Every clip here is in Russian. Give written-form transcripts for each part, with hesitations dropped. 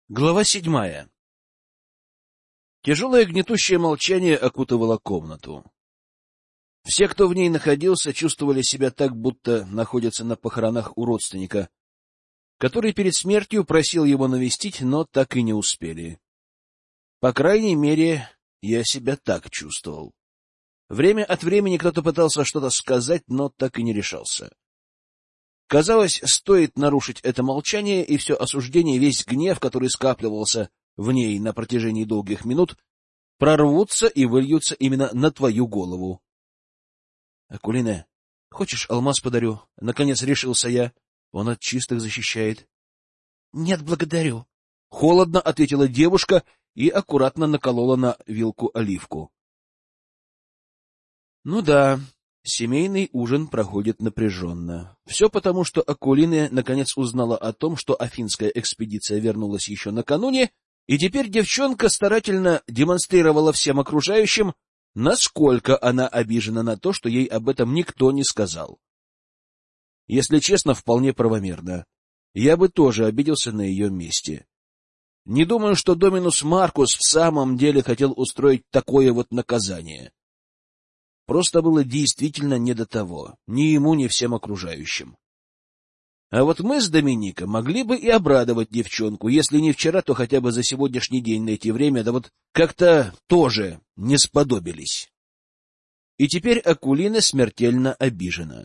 Глава 7. Тяжелое гнетущее молчание окутывало комнату. Все, кто в ней находился, чувствовали себя так, будто находятся на похоронах у родственника, который перед смертью просил его навестить, но так и не успели. По крайней мере, я себя так чувствовал. Время от времени кто-то пытался что-то сказать, но так и не решался. Казалось, стоит нарушить это молчание, и все осуждение, весь гнев, который скапливался в ней на протяжении долгих минут, прорвутся и выльются именно на твою голову. — Акулина, хочешь, алмаз подарю? — наконец решился я. Он от чистых защищает. — Нет, благодарю. — холодно ответила девушка и аккуратно наколола на вилку оливку. — Ну да, семейный ужин проходит напряженно. Все потому, что Акулина наконец узнала о том, что афинская экспедиция вернулась еще накануне, и теперь девчонка старательно демонстрировала всем окружающим, насколько она обижена на то, что ей об этом никто не сказал. Если честно, вполне правомерно. Я бы тоже обиделся на ее месте. Не думаю, что Доминус Маркус в самом деле хотел устроить такое вот наказание. Просто было действительно не до того, ни ему, ни всем окружающим. А вот мы с Доминика могли бы и обрадовать девчонку, если не вчера, то хотя бы за сегодняшний день найти время, да вот как-то тоже не сподобились. И теперь Акулина смертельно обижена.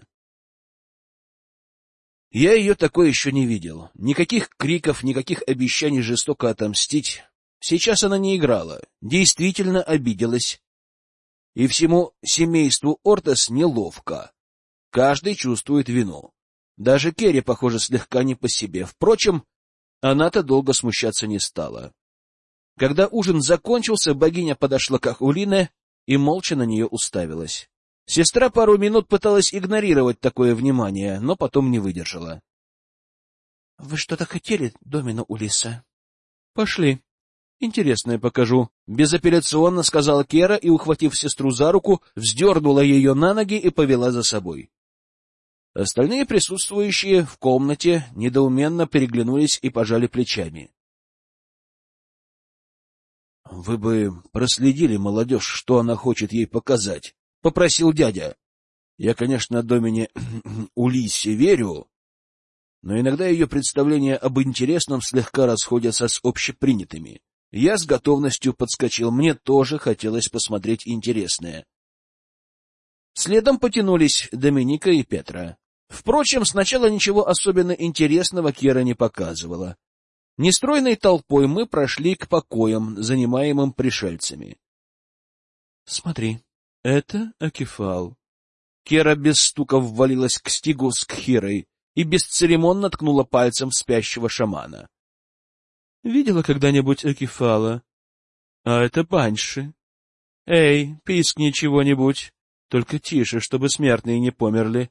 Я ее такой еще не видел. Никаких криков, никаких обещаний жестоко отомстить. Сейчас она не играла, действительно обиделась. И всему семейству Ортес неловко. Каждый чувствует вину. Даже Керри, похоже, слегка не по себе. Впрочем, она-то долго смущаться не стала. Когда ужин закончился, богиня подошла к Акулине и молча на нее уставилась. Сестра пару минут пыталась игнорировать такое внимание, но потом не выдержала. — Вы что-то хотели, Домина Улисса? — Пошли. Интересное покажу. Безапелляционно сказала Кера и, ухватив сестру за руку, вздернула ее на ноги и повела за собой. Остальные присутствующие в комнате недоуменно переглянулись и пожали плечами. — Вы бы проследили, молодежь, что она хочет ей показать, — попросил дядя. Я, конечно, Домине Улиссе верю, но иногда ее представления об интересном слегка расходятся с общепринятыми. Я с готовностью подскочил, мне тоже хотелось посмотреть интересное. Следом потянулись Доминика и Петра. Впрочем, сначала ничего особенно интересного Кера не показывала. Нестройной толпой мы прошли к покоям, занимаемым пришельцами. — Смотри, это Акефал. Кера без стука ввалилась к Стигу с Кхирой и бесцеремонно ткнула пальцем в спящего шамана. Видела когда-нибудь Акефала? А это банши. Эй, пискни чего-нибудь, только тише, чтобы смертные не померли.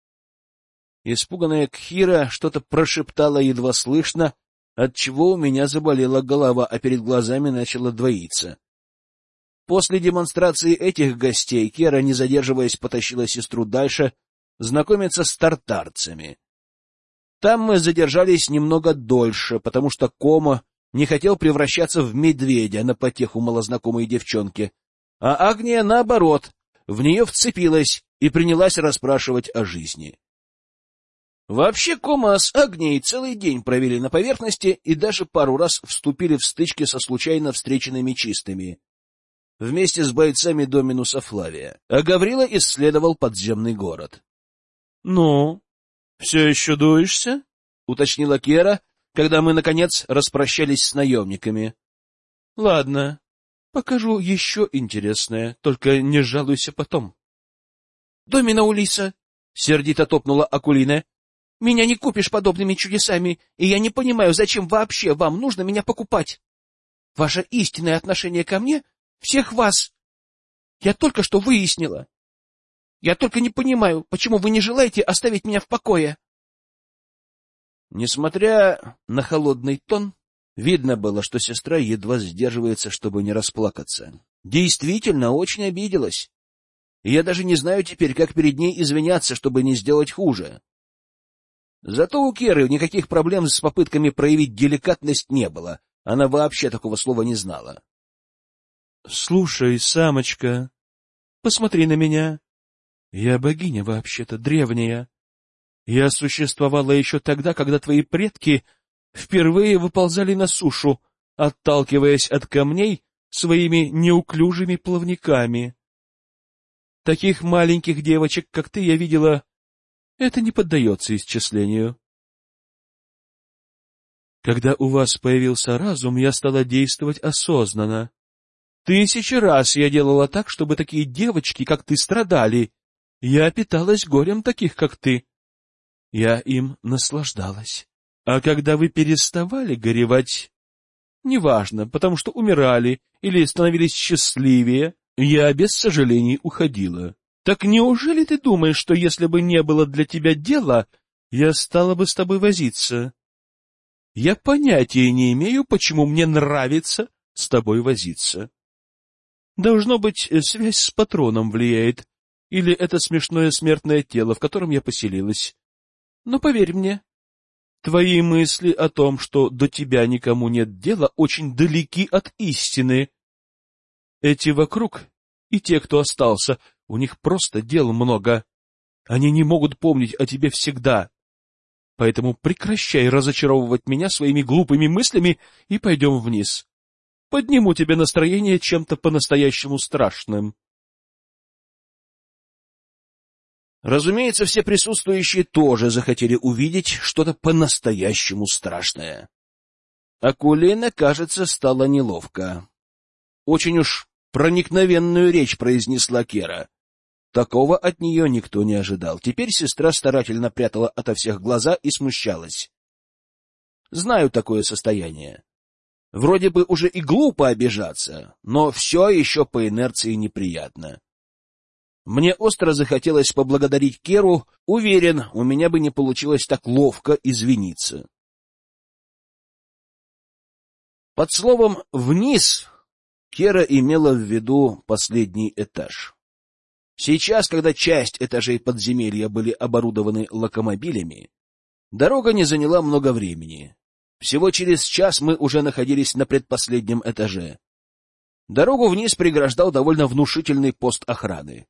Испуганная Кхира что-то прошептала едва слышно, отчего у меня заболела голова, а перед глазами начала двоиться. После демонстрации этих гостей Кера, не задерживаясь, потащила сестру дальше знакомиться с тартарцами. Там мы задержались немного дольше, потому что Комо не хотел превращаться в медведя на потеху малознакомой девчонки, а Агния, наоборот, в нее вцепилась и принялась расспрашивать о жизни. Вообще Комо с Агнией целый день провели на поверхности и даже пару раз вступили в стычки со случайно встреченными чистыми, вместе с бойцами Доминуса Флавия, а Гаврила исследовал подземный город. — Ну? — Все еще дуешься? — уточнила Кера, когда мы, наконец, распрощались с наемниками. — Ладно, покажу еще интересное, только не жалуйся потом. — Домина Улисса! — сердито топнула Акулина. — Меня не купишь подобными чудесами, и я не понимаю, зачем вообще вам нужно меня покупать. Ваше истинное отношение ко мне — всех вас. Я только что выяснила. Я только не понимаю, почему вы не желаете оставить меня в покое. Несмотря на холодный тон, видно было, что сестра едва сдерживается, чтобы не расплакаться. Действительно, очень обиделась. И я даже не знаю теперь, как перед ней извиняться, чтобы не сделать хуже. Зато у Керы никаких проблем с попытками проявить деликатность не было. Она вообще такого слова не знала. — Слушай, самочка, посмотри на меня. Я богиня вообще-то, древняя. Я существовала еще тогда, когда твои предки впервые выползали на сушу, отталкиваясь от камней своими неуклюжими плавниками. Таких маленьких девочек, как ты, я видела, это не поддается исчислению. Когда у вас появился разум, я стала действовать осознанно. 1000 раз я делала так, чтобы такие девочки, как ты, страдали. Я питалась горем таких, как ты. Я им наслаждалась. А когда вы переставали горевать, неважно, потому что умирали или становились счастливее, я без сожалений уходила. Так неужели ты думаешь, что если бы не было для тебя дела, я стала бы с тобой возиться? Я понятия не имею, почему мне нравится с тобой возиться. Должно быть, связь с патроном влияет, или это смешное смертное тело, в котором я поселилась. Но поверь мне, твои мысли о том, что до тебя никому нет дела, очень далеки от истины. Эти вокруг и те, кто остался, у них просто дел много. Они не могут помнить о тебе всегда. Поэтому прекращай разочаровывать меня своими глупыми мыслями и пойдем вниз. Подниму тебе настроение чем-то по-настоящему страшным. Разумеется, все присутствующие тоже захотели увидеть что-то по-настоящему страшное. Акулина, кажется, стало неловко. Очень уж проникновенную речь произнесла Кера. Такого от нее никто не ожидал. Теперь сестра старательно прятала ото всех глаза и смущалась. Знаю такое состояние. Вроде бы уже и глупо обижаться, но все еще по инерции неприятно. Мне остро захотелось поблагодарить Керу. Уверен, у меня бы не получилось так ловко извиниться. Под словом «вниз» Кера имела в виду последний этаж. Сейчас, когда часть этажей подземелья были оборудованы локомобилями, дорога не заняла много времени. Всего через час мы уже находились на предпоследнем этаже. Дорогу вниз преграждал довольно внушительный пост охраны.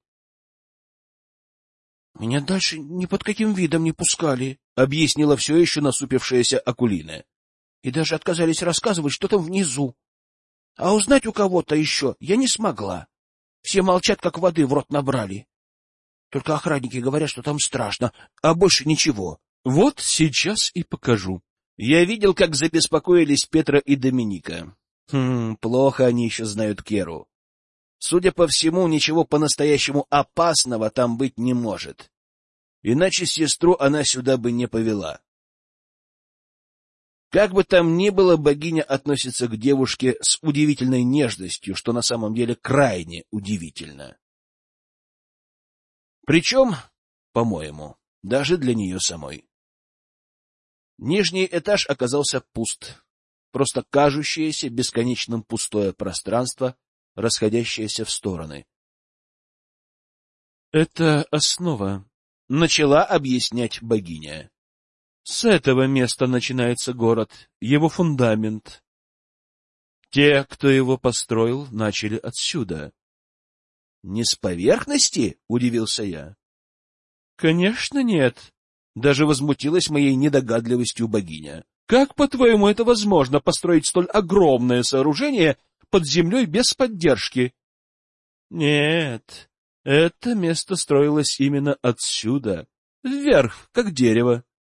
— Меня дальше ни под каким видом не пускали, — объяснила все еще насупившаяся Акулина. — И даже отказались рассказывать, что там внизу. А узнать у кого-то еще я не смогла. Все молчат, как воды в рот набрали. Только охранники говорят, что там страшно, а больше ничего. Вот сейчас и покажу. Я видел, как забеспокоились Петра и Доминика. Плохо они еще знают Керу. Судя по всему, ничего по-настоящему опасного там быть не может. Иначе сестру она сюда бы не повела. Как бы там ни было, богиня относится к девушке с удивительной нежностью, что на самом деле крайне удивительно. Причем, по-моему, даже для нее самой. Нижний этаж оказался пуст. Просто кажущееся бесконечным пустое пространство, расходящееся в стороны. — Это основа, — начала объяснять богиня. С этого места начинается город, его фундамент. Те, кто его построил, начали отсюда. — Не с поверхности? — удивился я. — Конечно, нет. Даже возмутилась моей недогадливостью богиня. Как, по-твоему, это возможно, построить столь огромное сооружение под землей без поддержки? Нет, это место строилось именно отсюда, вверх, как дерево.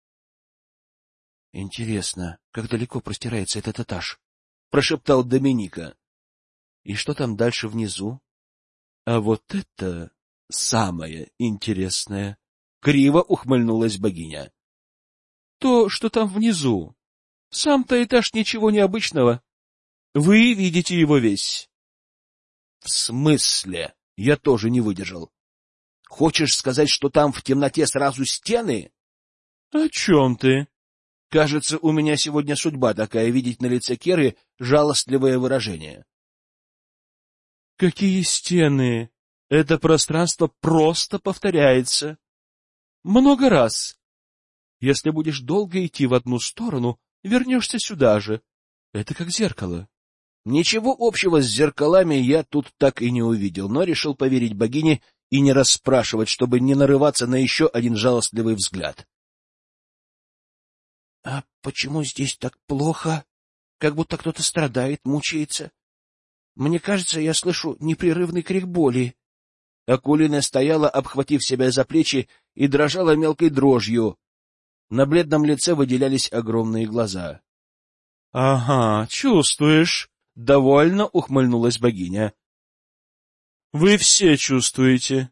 — Интересно, как далеко простирается этот этаж? — прошептал Доминика. — И что там дальше внизу? — А вот это самое интересное! — криво ухмыльнулась богиня. — То, что там внизу. Сам-то этаж ничего необычного. Вы видите его весь. — В смысле? Я тоже не выдержал. Хочешь сказать, что там в темноте сразу стены? — О чем ты? Кажется, у меня сегодня судьба такая — видеть на лице Керы жалостливое выражение. — Какие стены? Это пространство просто повторяется. Много раз. Если будешь долго идти в одну сторону, вернешься сюда же. Это как зеркало. Ничего общего с зеркалами я тут так и не увидел, но решил поверить богине и не расспрашивать, чтобы не нарываться на еще один жалостливый взгляд. — А почему здесь так плохо? Как будто кто-то страдает, мучается. Мне кажется, я слышу непрерывный крик боли. Акулина стояла, обхватив себя за плечи, и дрожала мелкой дрожью. На бледном лице выделялись огромные глаза. — Ага, чувствуешь? — довольно ухмыльнулась богиня. — Вы все чувствуете.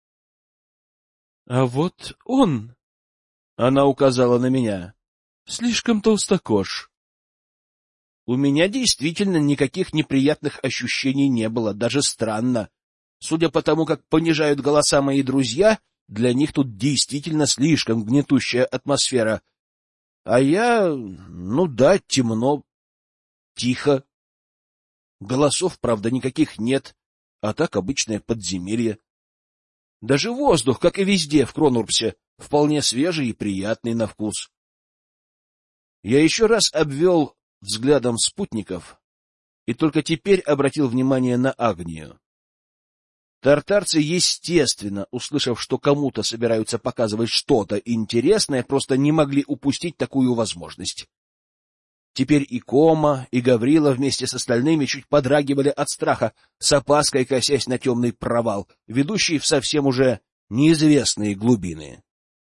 — А вот он, — она указала на меня, — слишком толстокож. У меня действительно никаких неприятных ощущений не было, даже странно. Судя по тому, как понижают голоса мои друзья, для них тут действительно слишком гнетущая атмосфера. А я, ну да, темно, тихо. Голосов, правда, никаких нет, а так обычное подземелье. Даже воздух, как и везде в Кронурпсе, вполне свежий и приятный на вкус. Я еще раз обвел взглядом спутников и только теперь обратил внимание на Агнию. Тартарцы, естественно, услышав, что кому-то собираются показывать что-то интересное, просто не могли упустить такую возможность. Теперь и Кома, и Гаврила вместе с остальными чуть подрагивали от страха, с опаской косясь на темный провал, ведущий в совсем уже неизвестные глубины.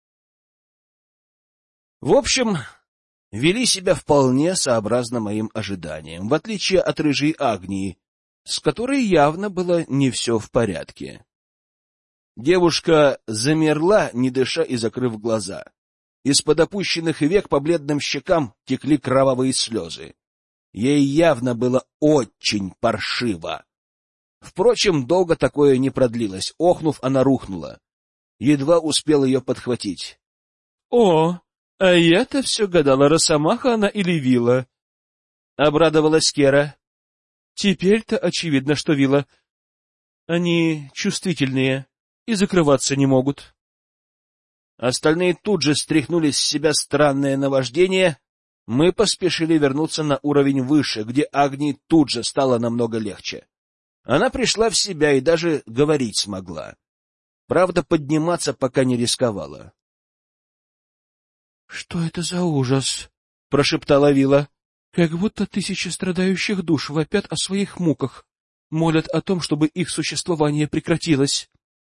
В общем, вели себя вполне сообразно моим ожиданиям, в отличие от рыжей Агнии, с которой явно было не все в порядке. Девушка замерла, не дыша и закрыв глаза. Из-под опущенных век по бледным щекам текли кровавые слезы. Ей явно было очень паршиво. Впрочем, долго такое не продлилось. Охнув, она рухнула. Едва успел ее подхватить. — О, а я-то все гадала, росомаха она или вила. — обрадовалась Кера. — Теперь-то очевидно, что вила. Они чувствительные и закрываться не могут. Остальные тут же стряхнули с себя странное наваждение. Мы поспешили вернуться на уровень выше, где Агнии тут же стало намного легче. Она пришла в себя и даже говорить смогла. Правда, подниматься пока не рисковала. — Что это за ужас? — прошептала Вила. — Как будто тысячи страдающих душ вопят о своих муках, молят о том, чтобы их существование прекратилось.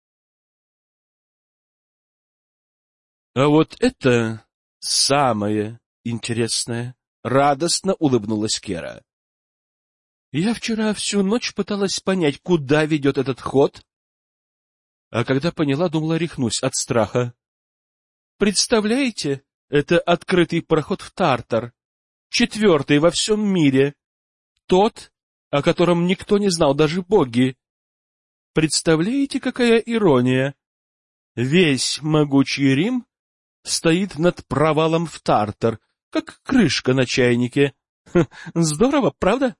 — А вот это самое интересное! — радостно улыбнулась Кера. — Я вчера всю ночь пыталась понять, куда ведет этот ход, а когда поняла, думала, рехнусь от страха. Представляете, это открытый проход в Тартар, 4-й во всем мире, тот, о котором никто не знал, даже боги. Представляете, какая ирония? Весь могучий Рим стоит над провалом в Тартар, как крышка на чайнике. Здорово, правда?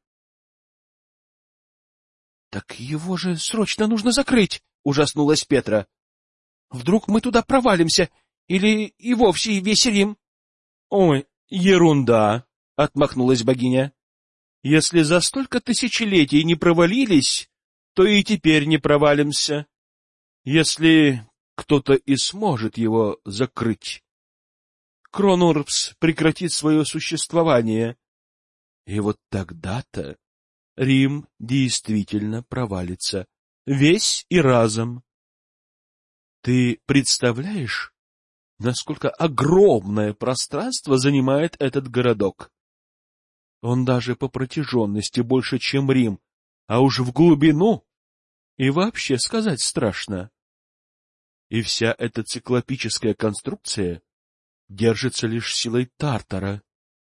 — Так его же срочно нужно закрыть, — ужаснулась Петра. — Вдруг мы туда провалимся, или и вовсе весь Рим? — Ой, ерунда, — отмахнулась богиня. — Если за столько тысячелетий не провалились, то и теперь не провалимся. Если кто-то и сможет его закрыть, Кронурпс прекратит свое существование. И вот тогда-то Рим действительно провалится, весь и разом. Ты представляешь, насколько огромное пространство занимает этот городок? Он даже по протяженности больше, чем Рим, а уж в глубину и вообще сказать страшно. И вся эта циклопическая конструкция держится лишь силой Тартара.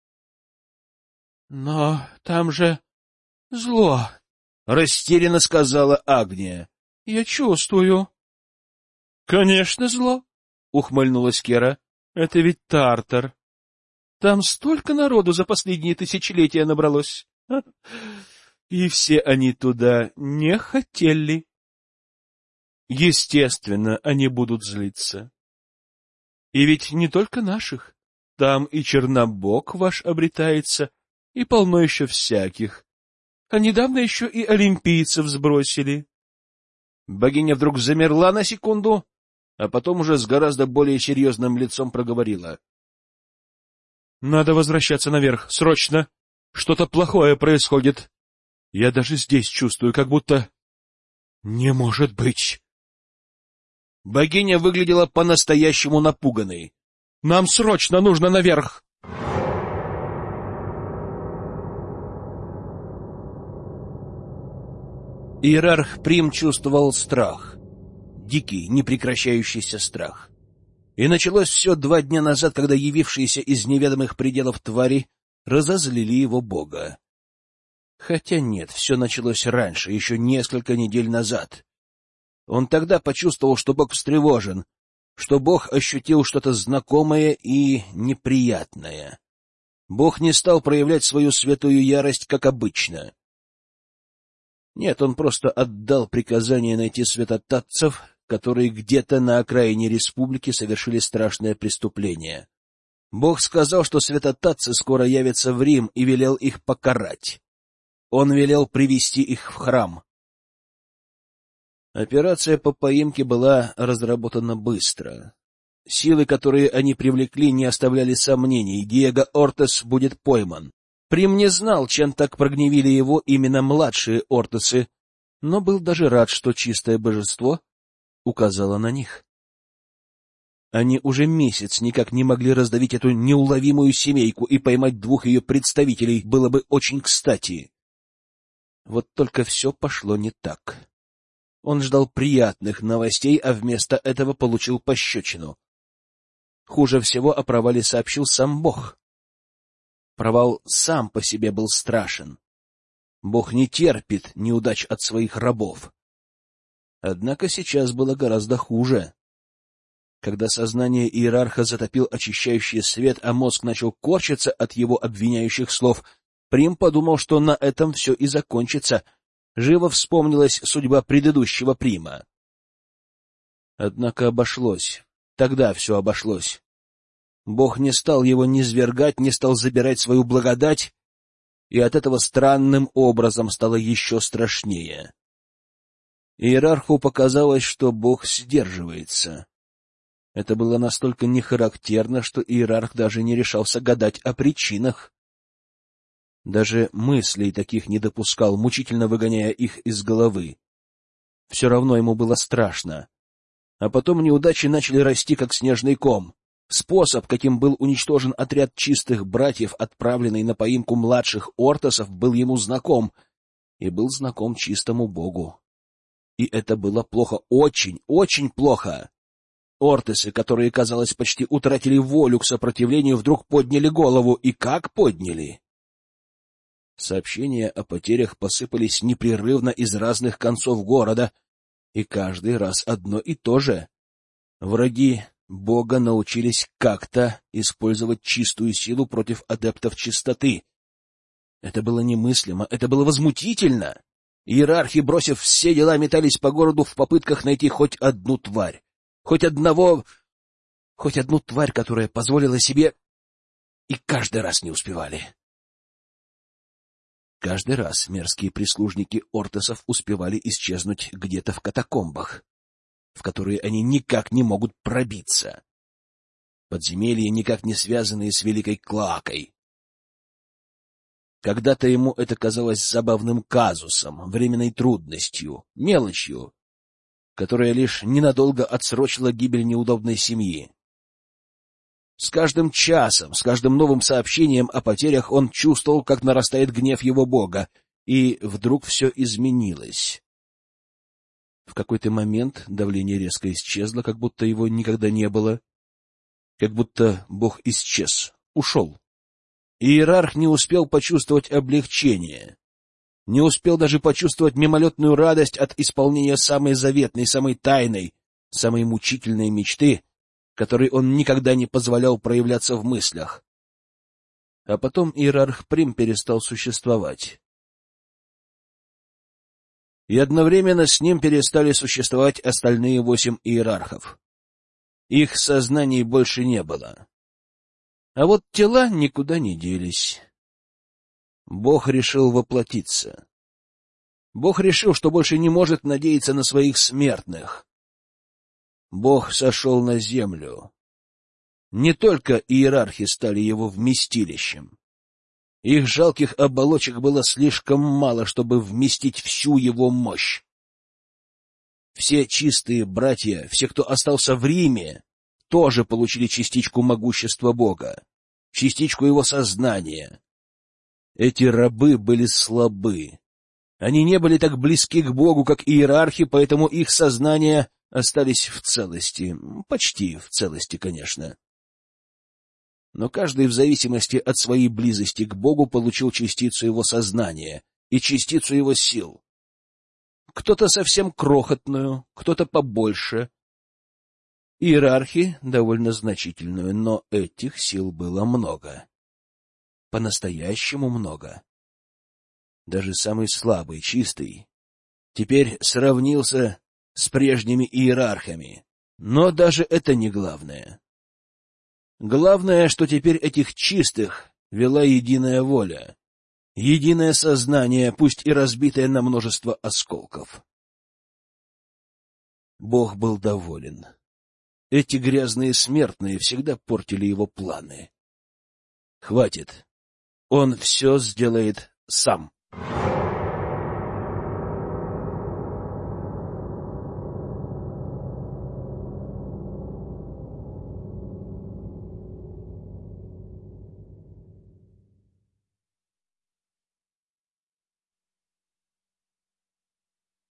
— Но там же зло, — растерянно сказала Агния. — Я чувствую. — Конечно, зло, — ухмыльнулась Кера. — Это ведь Тартар. Там столько народу за последние тысячелетия набралось. И все они туда не хотели. Естественно, они будут злиться. И ведь не только наших. Там и Чернобог ваш обретается, И полно еще всяких. А недавно еще и олимпийцев сбросили. Богиня вдруг замерла на секунду, а потом уже с гораздо более серьезным лицом проговорила. — Надо возвращаться наверх, срочно! Что-то плохое происходит. Я даже здесь чувствую, как будто... Не может быть! Богиня выглядела по-настоящему напуганной. — Нам срочно нужно наверх! Иерарх Прим чувствовал страх. Дикий, непрекращающийся страх. И началось все 2 дня назад, когда явившиеся из неведомых пределов твари разозлили его бога. Хотя нет, все началось раньше, еще несколько недель назад. Он тогда почувствовал, что бог встревожен, что бог ощутил что-то знакомое и неприятное. Бог не стал проявлять свою святую ярость, как обычно. Нет, он просто отдал приказание найти святотатцев, которые где-то на окраине республики совершили страшное преступление. Бог сказал, что святотатцы скоро явятся в Рим, и велел их покарать. Он велел привести их в храм. Операция по поимке была разработана быстро. Силы, которые они привлекли, не оставляли сомнений. Диего Ортес будет пойман. Прим не знал, чем так прогневили его именно младшие Ортесы, но был даже рад, что чистое божество указало на них. Они уже месяц никак не могли раздавить эту неуловимую семейку, и поймать 2 ее представителей было бы очень кстати. Вот только все пошло не так. Он ждал приятных новостей, а вместо этого получил пощечину. Хуже всего о провале сообщил сам Бог. Провал сам по себе был страшен. Бог не терпит неудач от своих рабов. Однако сейчас было гораздо хуже. Когда сознание иерарха затопил очищающий свет, а мозг начал корчиться от его обвиняющих слов, Прим подумал, что на этом все и закончится. Живо вспомнилась судьба предыдущего Прима. Однако обошлось. Тогда все обошлось. Бог не стал его низвергать, не стал забирать свою благодать, и от этого странным образом стало еще страшнее. Иерарху показалось, что Бог сдерживается. Это было настолько нехарактерно, что иерарх даже не решался гадать о причинах. Даже мыслей таких не допускал, мучительно выгоняя их из головы. Все равно ему было страшно. А потом неудачи начали расти, как снежный ком. Способ, каким был уничтожен отряд чистых братьев, отправленный на поимку младших Ортосов, был ему знаком, и был знаком чистому богу. И это было плохо, очень, очень плохо. Ортосы, которые, казалось, почти утратили волю к сопротивлению, вдруг подняли голову. И как подняли? Сообщения о потерях посыпались непрерывно из разных концов города, и каждый раз одно и то же. Враги Бога научились как-то использовать чистую силу против адептов чистоты. Это было немыслимо, это было возмутительно. Иерархи, бросив все дела, метались по городу в попытках найти хоть одну тварь, хоть одну тварь, которая позволила себе, и каждый раз не успевали. Каждый раз мерзкие прислужники Ортосов успевали исчезнуть где-то в катакомбах, в которые они никак не могут пробиться. Подземелья, никак не связанные с Великой Клоакой. Когда-то ему это казалось забавным казусом, временной трудностью, мелочью, которая лишь ненадолго отсрочила гибель неудобной семьи. С каждым часом, с каждым новым сообщением о потерях он чувствовал, как нарастает гнев его бога, и вдруг все изменилось. В какой-то момент давление резко исчезло, как будто его никогда не было, как будто бог исчез, ушел. Иерарх не успел почувствовать облегчение, не успел даже почувствовать мимолетную радость от исполнения самой заветной, самой тайной, самой мучительной мечты, которой он никогда не позволял проявляться в мыслях. А потом иерарх Прим перестал существовать. И одновременно с ним перестали существовать остальные 8 иерархов. Их сознаний больше не было. А вот тела никуда не делись. Бог решил воплотиться. Бог решил, что больше не может надеяться на своих смертных. Бог сошел на землю. Не только иерархи стали его вместилищем. Их жалких оболочек было слишком мало, чтобы вместить всю его мощь. Все чистые братья, все, кто остался в Риме, тоже получили частичку могущества Бога, частичку его сознания. Эти рабы были слабы. Они не были так близки к Богу, как иерархи, поэтому их сознания остались в целости. Почти в целости, конечно. Но каждый в зависимости от своей близости к Богу получил частицу его сознания и частицу его сил. Кто-то совсем крохотную, кто-то побольше. Иерархи довольно значительную, но этих сил было много. По-настоящему много. Даже самый слабый, чистый, теперь сравнился с прежними иерархами. Но даже это не главное. Главное, что теперь этих чистых вела единая воля, единое сознание, пусть и разбитое на множество осколков. Бог был доволен. Эти грязные смертные всегда портили его планы. Хватит. Он все сделает сам.